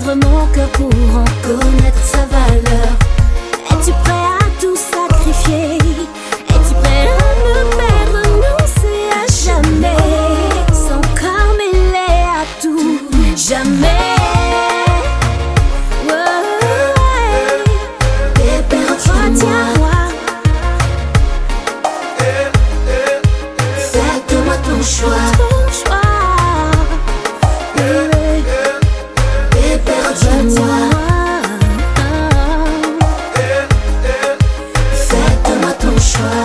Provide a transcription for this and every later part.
ouvre mon cœur pour en connaître sa valeur. Es-tu prêt à tout sacrifier? Es-tu prêt à me perdre? Non, c'est à jamais. Son corps mêlé à tout, jamais. Bébé, retiens-moi. Fais de moi ton choix. Bébé, retiens-moi. Fais de moi ton choix.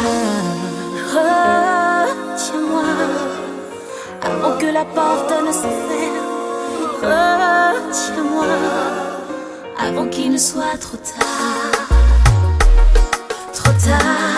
Retiens-moi avant que la porte ne se ferme. Retiens-moi avant qu'il ne soit trop tard. Trop tard.